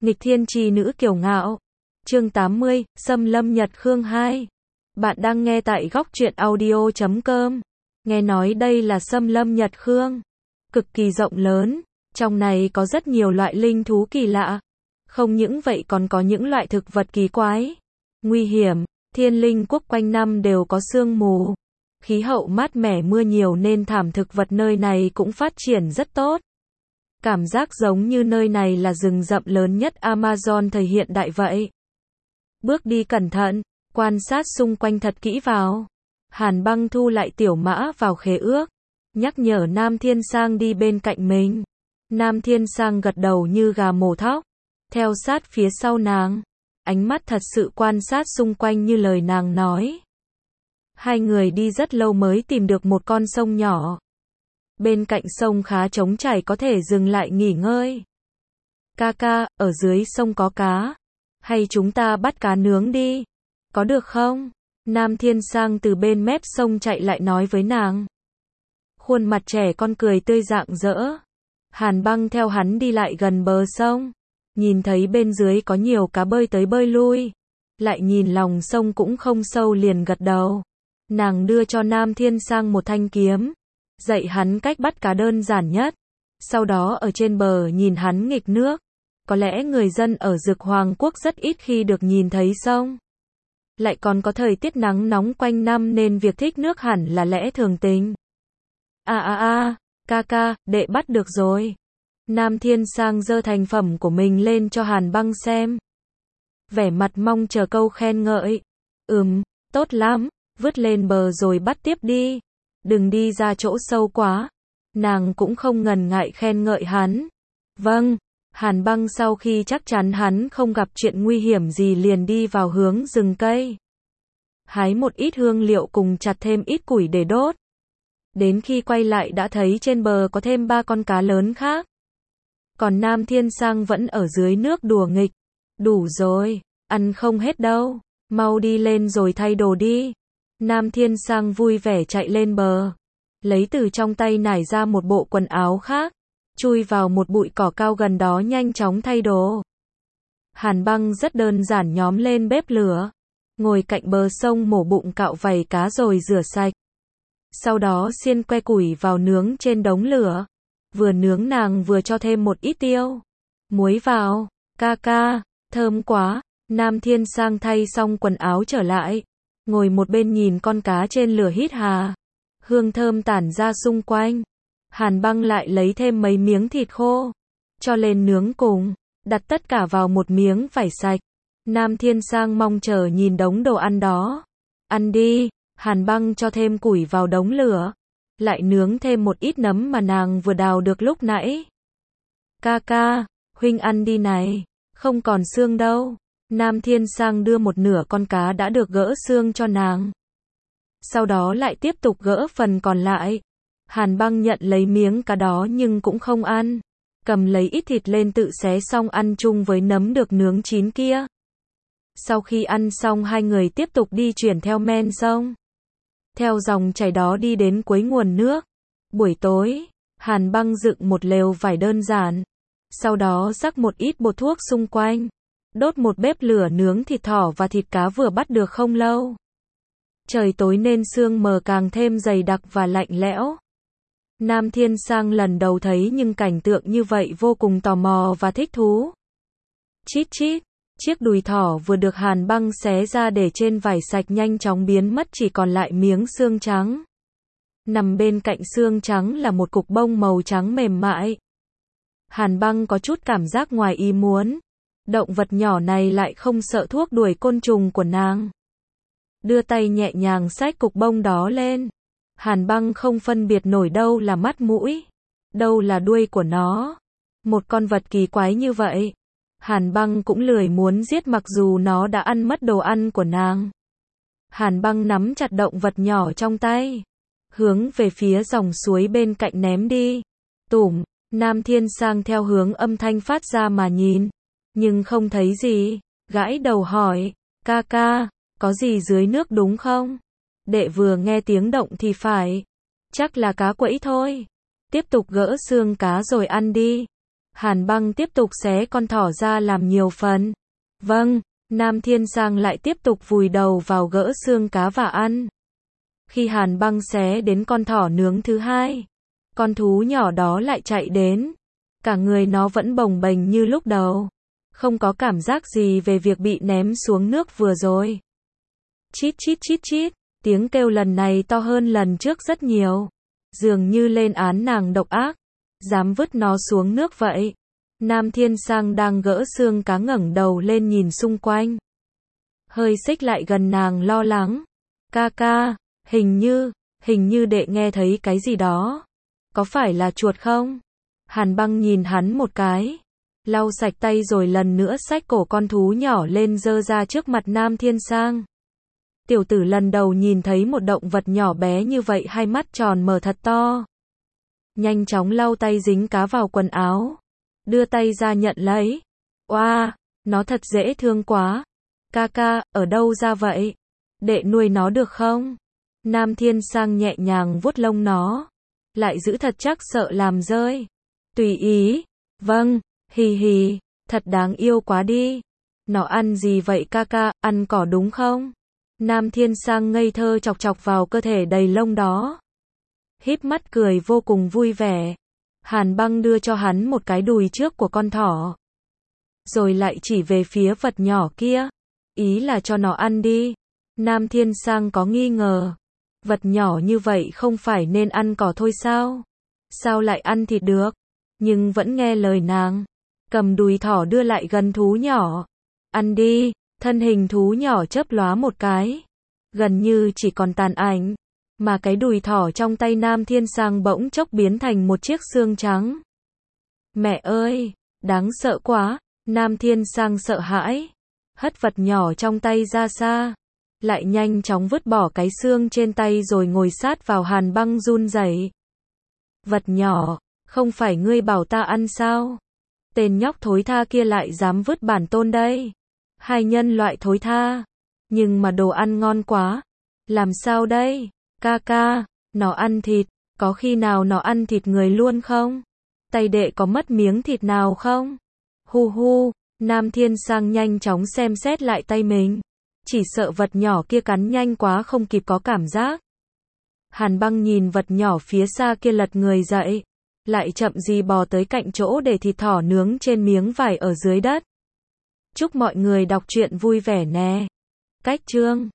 Nghịch thiên chi nữ kiều ngạo. Chương 80, Xâm lâm Nhật Khương 2. Bạn đang nghe tại góc truyện audio.com. Nghe nói đây là xâm lâm Nhật Khương. Cực kỳ rộng lớn. Trong này có rất nhiều loại linh thú kỳ lạ. Không những vậy còn có những loại thực vật kỳ quái, nguy hiểm. Thiên linh quốc quanh năm đều có sương mù. Khí hậu mát mẻ mưa nhiều nên thảm thực vật nơi này cũng phát triển rất tốt. Cảm giác giống như nơi này là rừng rậm lớn nhất Amazon thời hiện đại vậy. Bước đi cẩn thận, quan sát xung quanh thật kỹ vào. Hàn Băng thu lại tiểu mã vào khế ước, nhắc nhở Nam Thiên Sang đi bên cạnh mình. Nam Thiên Sang gật đầu như gà mổ thóc, theo sát phía sau nàng. Ánh mắt thật sự quan sát xung quanh như lời nàng nói. Hai người đi rất lâu mới tìm được một con sông nhỏ. Bên cạnh sông khá trống trải có thể dừng lại nghỉ ngơi. Ca, ở dưới sông có cá. Hay chúng ta bắt cá nướng đi. Có được không? Nam Thiên Sang từ bên mép sông chạy lại nói với nàng. Khuôn mặt trẻ con cười tươi rạng rỡ. Hàn Băng theo hắn đi lại gần bờ sông. Nhìn thấy bên dưới có nhiều cá bơi tới bơi lui. Lại nhìn lòng sông cũng không sâu liền gật đầu. Nàng đưa cho Nam Thiên Sang một thanh kiếm. Dạy hắn cách bắt cá đơn giản nhất. Sau đó ở trên bờ nhìn hắn nghịch nước. Có lẽ người dân ở Dực Hoàng Quốc rất ít khi được nhìn thấy sông. Lại còn có thời tiết nắng nóng quanh năm nên việc thích nước hẳn là lẽ thường tình. Ca, đệ bắt được rồi. Nam Thiên Sang giơ thành phẩm của mình lên cho Hàn Băng xem. Vẻ mặt mong chờ câu khen ngợi. Tốt lắm, vứt lên bờ rồi bắt tiếp đi. Đừng đi ra chỗ sâu quá. Nàng cũng không ngần ngại khen ngợi hắn. Vâng. Hàn Băng sau khi chắc chắn hắn không gặp chuyện nguy hiểm gì liền đi vào hướng rừng cây. Hái một ít hương liệu cùng chặt thêm ít củi để đốt. Đến khi quay lại đã thấy trên bờ có thêm 3 con cá lớn khác. Còn Nam Thiên Sang vẫn ở dưới nước đùa nghịch. Đủ rồi, ăn không hết đâu. Mau đi lên rồi thay đồ đi. Nam Thiên Sang vui vẻ chạy lên bờ. Lấy từ trong tay nải ra một bộ quần áo khác. Chui vào một bụi cỏ cao gần đó nhanh chóng thay đồ. Hàn Băng rất đơn giản nhóm lên bếp lửa. Ngồi cạnh bờ sông mổ bụng cạo vảy cá rồi rửa sạch. Sau đó xiên que củi vào nướng trên đống lửa. Vừa nướng nàng vừa cho thêm một ít tiêu. Muối vào. Ca, thơm quá. Nam Thiên Sang thay xong quần áo trở lại. Ngồi một bên nhìn con cá trên lửa hít hà. Hương thơm tản ra xung quanh. Hàn Băng lại lấy thêm mấy miếng thịt khô. Cho lên nướng cùng. Đặt tất cả vào một miếng vải sạch. Nam Thiên Sang mong chờ nhìn đống đồ ăn đó. Ăn đi. Hàn Băng cho thêm củi vào đống lửa. Lại nướng thêm một ít nấm mà nàng vừa đào được lúc nãy. Ca, huynh ăn đi này. Không còn xương đâu. Nam Thiên Sang đưa một nửa con cá đã được gỡ xương cho nàng. Sau đó lại tiếp tục gỡ phần còn lại. Hàn Băng nhận lấy miếng cá đó nhưng cũng không ăn. Cầm lấy ít thịt lên tự xé xong ăn chung với nấm được nướng chín kia. Sau khi ăn xong hai người tiếp tục đi chuyển theo men sông. Theo dòng chảy đó đi đến cuối nguồn nước. Buổi tối, Hàn Băng dựng một lều vải đơn giản. Sau đó rắc một ít bột thuốc xung quanh. Đốt một bếp lửa nướng thịt thỏ và thịt cá vừa bắt được không lâu. Trời tối nên sương mờ càng thêm dày đặc và lạnh lẽo. Nam Thiên Sang lần đầu thấy nhưng cảnh tượng như vậy vô cùng tò mò và thích thú. Chít, chiếc đùi thỏ vừa được Hàn Băng xé ra để trên vải sạch nhanh chóng biến mất chỉ còn lại miếng xương trắng. Nằm bên cạnh xương trắng là một cục bông màu trắng mềm mại. Hàn Băng có chút cảm giác ngoài ý muốn. Động vật nhỏ này lại không sợ thuốc đuổi côn trùng của nàng. Đưa tay nhẹ nhàng xách cục bông đó lên. Hàn Băng không phân biệt nổi đâu là mắt mũi, đâu là đuôi của nó. Một con vật kỳ quái như vậy. Hàn Băng cũng lười muốn giết mặc dù nó đã ăn mất đồ ăn của nàng. Hàn Băng nắm chặt động vật nhỏ trong tay. Hướng về phía dòng suối bên cạnh ném đi. Tủm, Nam Thiên Sang theo hướng âm thanh phát ra mà nhìn. Nhưng không thấy gì. Gãi đầu hỏi, ca, có gì dưới nước đúng không? Đệ vừa nghe tiếng động thì phải. Chắc là cá quẫy thôi. Tiếp tục gỡ xương cá rồi ăn đi. Hàn Băng tiếp tục xé con thỏ ra làm nhiều phần. Vâng, Nam Thiên Sang lại tiếp tục vùi đầu vào gỡ xương cá và ăn. Khi Hàn Băng xé đến con thỏ nướng thứ hai, con thú nhỏ đó lại chạy đến. Cả người nó vẫn bồng bềnh như lúc đầu. Không có cảm giác gì về việc bị ném xuống nước vừa rồi. Chít chít chít chít, tiếng kêu lần này to hơn lần trước rất nhiều. Dường như lên án nàng độc ác, dám vứt nó xuống nước vậy. Nam Thiên Sang đang gỡ xương cá ngẩng đầu lên nhìn xung quanh. Hơi xích lại gần nàng lo lắng. Ca ca, hình như đệ nghe thấy cái gì đó. Có phải là chuột không? Hàn Băng nhìn hắn một cái, lau sạch tay rồi lần nữa xách cổ con thú nhỏ lên giơ ra trước mặt Nam Thiên Sang. Tiểu tử lần đầu nhìn thấy một động vật nhỏ bé như vậy, hai mắt tròn mở thật to. Nhanh chóng lau tay dính cá vào quần áo, đưa tay ra nhận lấy. Oa, nó thật dễ thương quá. Ca ca, ở đâu ra vậy? Đệ nuôi nó được không? Nam Thiên Sang nhẹ nhàng vuốt lông nó, lại giữ thật chắc sợ làm rơi. Tùy ý. Vâng, hì hì, thật đáng yêu quá đi. Nó ăn gì vậy ca ca, ăn cỏ đúng không? Nam Thiên Sang ngây thơ chọc chọc vào cơ thể đầy lông đó. Híp mắt cười vô cùng vui vẻ. Hàn Băng đưa cho hắn một cái đùi trước của con thỏ. Rồi lại chỉ về phía vật nhỏ kia. Ý là cho nó ăn đi. Nam Thiên Sang có nghi ngờ. Vật nhỏ như vậy không phải nên ăn cỏ thôi sao? Sao lại ăn thịt được? Nhưng vẫn nghe lời nàng. Cầm đùi thỏ đưa lại gần thú nhỏ. Ăn đi. Thân hình thú nhỏ chớp lóa một cái. Gần như chỉ còn tàn ảnh. Mà cái đùi thỏ trong tay Nam Thiên Sang bỗng chốc biến thành một chiếc xương trắng. Mẹ ơi, đáng sợ quá. Nam Thiên Sang sợ hãi, hất vật nhỏ trong tay ra xa, lại nhanh chóng vứt bỏ cái xương trên tay rồi ngồi sát vào Hàn Băng run rẩy. Vật nhỏ, không phải ngươi bảo ta ăn sao? Tên nhóc thối tha kia lại dám vứt bản tôn đây. Hai nhân loại thối tha. Nhưng mà đồ ăn ngon quá. Làm sao đây? Ca ca, nó ăn thịt, có khi nào nó ăn thịt người luôn không? Tay đệ có mất miếng thịt nào không? Hu hu, Nam Thiên Sang nhanh chóng xem xét lại tay mình. Chỉ sợ vật nhỏ kia cắn nhanh quá không kịp có cảm giác. Hàn Băng nhìn vật nhỏ phía xa kia lật người dậy, lại chậm gì bò tới cạnh chỗ để thịt thỏ nướng trên miếng vải ở dưới đất. Chúc mọi người đọc truyện vui vẻ nè. Cách chương